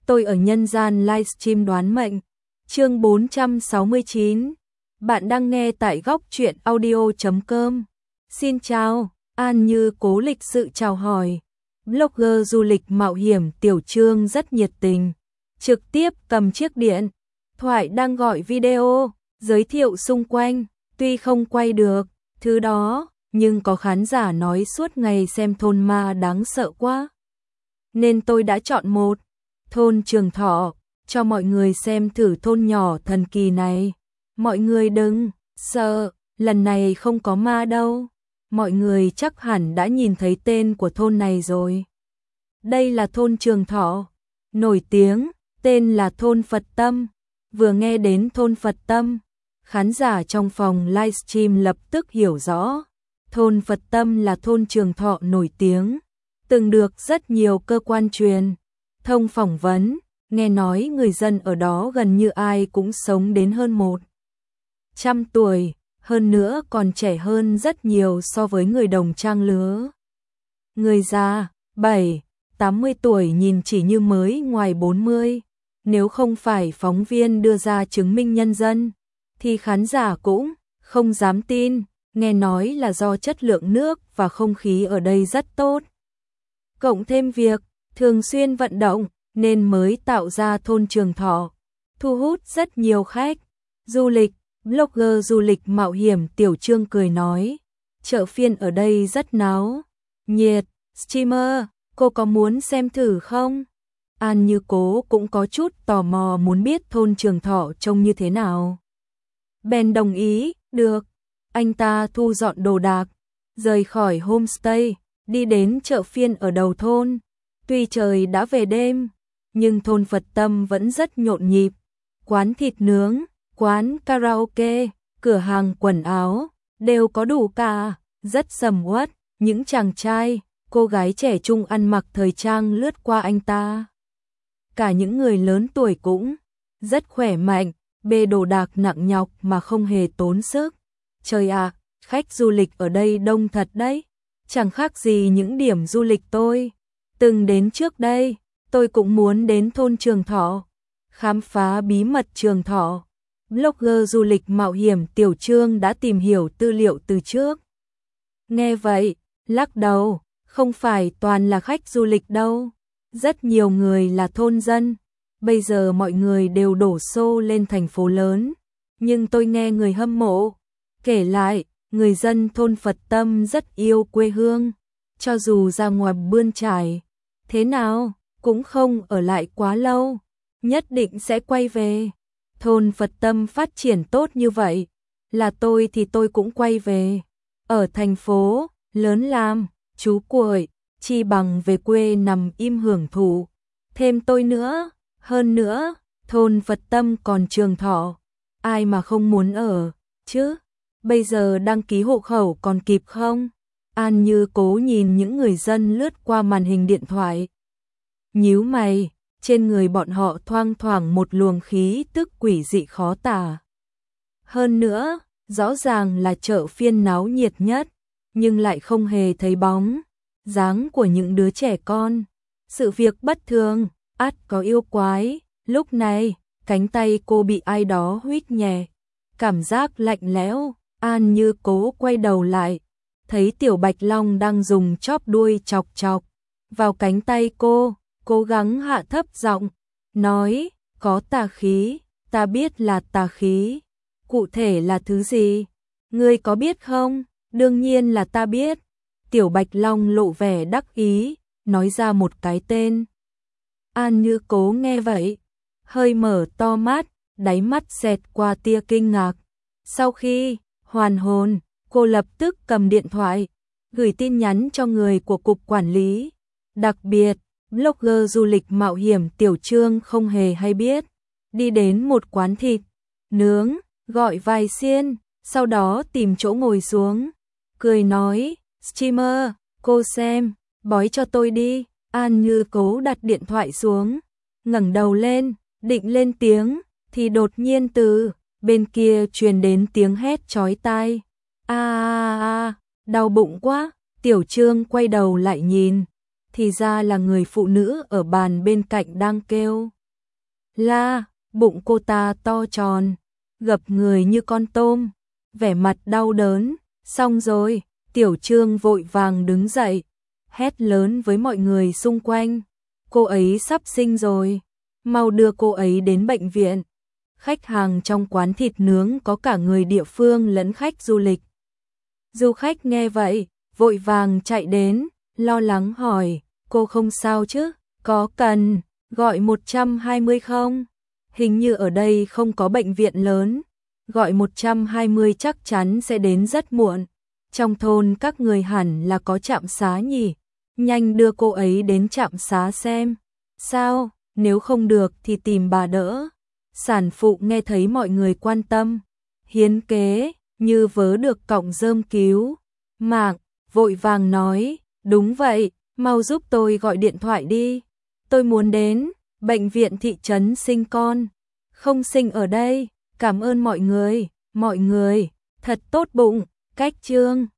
tôi ở nhân gian livestream đoán mệnh. Chương 469. Bạn đang nghe tại góc truyện audio.com. Xin chào, An Như Cố lịch sự chào hỏi. Blogger du lịch mạo hiểm Tiểu Trương rất nhiệt tình, trực tiếp cầm chiếc điện thoại đang gọi video, giới thiệu xung quanh, tuy không quay được thứ đó, nhưng có khán giả nói suốt ngày xem thôn ma đáng sợ quá. Nên tôi đã chọn một thôn Trường Thọ, cho mọi người xem thử thôn nhỏ thần kỳ này. Mọi người đừng sợ, lần này không có ma đâu. Mọi người chắc hẳn đã nhìn thấy tên của thôn này rồi. Đây là thôn Trường Thọ, nổi tiếng, tên là thôn Phật Tâm. Vừa nghe đến thôn Phật Tâm, khán giả trong phòng livestream lập tức hiểu rõ. Thôn Phật Tâm là thôn Trường Thọ nổi tiếng, từng được rất nhiều cơ quan truyền thông phỏng vấn, nghe nói người dân ở đó gần như ai cũng sống đến hơn 100 tuổi, hơn nữa còn trẻ hơn rất nhiều so với người đồng trang lứa. Người già, 70 tuổi nhìn chỉ như mới ngoài 40, nếu không phải phóng viên đưa ra chứng minh nhân dân, thì khán giả cũng không dám tin, nghe nói là do chất lượng nước và không khí ở đây rất tốt. Cộng thêm việc thường xuyên vận động nên mới tạo ra thôn Trường Thọ, thu hút rất nhiều khách du lịch. Blogger du lịch mạo hiểm Tiểu Trương cười nói, chợ phiên ở đây rất náo nhiệt. Streamer, cô có muốn xem thử không? An Như Cố cũng có chút tò mò muốn biết thôn Trường Thọ trông như thế nào. Bèn đồng ý, được. Anh ta thu dọn đồ đạc, rời khỏi homestay, đi đến chợ phiên ở đầu thôn. Tuy trời đã về đêm, nhưng thôn Phật Tâm vẫn rất nhộn nhịp. Quán thịt nướng, quán karaoke, cửa hàng quần áo, đều có đủ cả, rất sầm uất. Những chàng trai, cô gái trẻ trung ăn mặc thời trang lướt qua anh ta. Cả những người lớn tuổi cũng rất khỏe mạnh, bê đồ đạc nặng nhọc mà không hề tốn sức. Trời ạ, khách du lịch ở đây đông thật đấy, chẳng khác gì những điểm du lịch tôi từng đến trước đây. Tôi cũng muốn đến thôn Trường Thọ, khám phá bí mật Trường Thọ. Blogger du lịch mạo hiểm Tiểu Trương đã tìm hiểu tư liệu từ trước. Nghe vậy, lắc đầu, không phải toàn là khách du lịch đâu, rất nhiều người là thôn dân. Bây giờ mọi người đều đổ xô lên thành phố lớn, nhưng tôi nghe người hâm mộ kể lại, người dân thôn Phật Tâm rất yêu quê hương, cho dù ra ngoài bươn trải thế nào cũng không ở lại quá lâu, nhất định sẽ quay về. Thôn Phật Tâm phát triển tốt như vậy, là tôi thì tôi cũng quay về. Ở thành phố lớn làm chú cuội, chi bằng về quê nằm im hưởng thụ. Thêm tôi nữa, hơn nữa, thôn Phật Tâm còn Trường Thọ, ai mà không muốn ở chứ? Bây giờ đăng ký hộ khẩu còn kịp không? An Như Cố nhìn những người dân lướt qua màn hình điện thoại, nhíu mày, trên người bọn họ thoang thoảng một luồng khí tức quỷ dị khó tả. Hơn nữa, rõ ràng là chợ phiên náo nhiệt nhất, nhưng lại không hề thấy bóng dáng của những đứa trẻ con. Sự việc bất thường, ắt có yêu quái. Lúc này, cánh tay cô bị ai đó huýt nhẹ, cảm giác lạnh lẽo. An Như Cố quay đầu lại, thấy Tiểu Bạch Long đang dùng chóp đuôi chọc chọc vào cánh tay cô, cố gắng hạ thấp giọng, nói, có tà khí, ta biết là tà khí. Cụ thể là thứ gì? Ngươi có biết không? Đương nhiên là ta biết. Tiểu Bạch Long lộ vẻ đắc ý, nói ra một cái tên. An Như Cố nghe vậy, hơi mở to mắt, đáy mắt xẹt qua tia kinh ngạc. Sau khi hoàn hồn, cô lập tức cầm điện thoại, gửi tin nhắn cho người của cục quản lý. Đặc biệt, blogger du lịch mạo hiểm Tiểu Trương không hề hay biết, đi đến một quán thịt nướng, gọi vài xiên, sau đó tìm chỗ ngồi xuống, cười nói, streamer, cô xem, bói cho tôi đi. An Như Cố đặt điện thoại xuống, ngẩng đầu lên, định lên tiếng, thì đột nhiên từ bên kia truyền đến tiếng hét chói tai. Đau bụng quá. Tiểu Trương quay đầu lại nhìn, thì ra là người phụ nữ ở bàn bên cạnh đang kêu la, bụng cô ta to tròn, gập người như con tôm, vẻ mặt đau đớn. Xong rồi, Tiểu Trương vội vàng đứng dậy, hét lớn với mọi người xung quanh, cô ấy sắp sinh rồi, mau đưa cô ấy đến bệnh viện. Khách hàng trong quán thịt nướng có cả người địa phương lẫn khách du lịch. Du khách nghe vậy, vội vàng chạy đến, lo lắng hỏi, cô không sao chứ, có cần gọi 120 không? Hình như ở đây không có bệnh viện lớn, gọi 120 chắc chắn sẽ đến rất muộn. Trong thôn các người hẳn là có trạm xá nhỉ, nhanh đưa cô ấy đến trạm xá xem. Sao, nếu không được thì tìm bà đỡ. Sản phụ nghe thấy mọi người quan tâm, hiến kế, như vớ được cọng rơm cứu mạng, vội vàng nói, đúng vậy, mau giúp tôi gọi điện thoại đi. Tôi muốn đến bệnh viện thị trấn sinh con, không sinh ở đây. Cảm ơn mọi người thật tốt bụng. Cách chương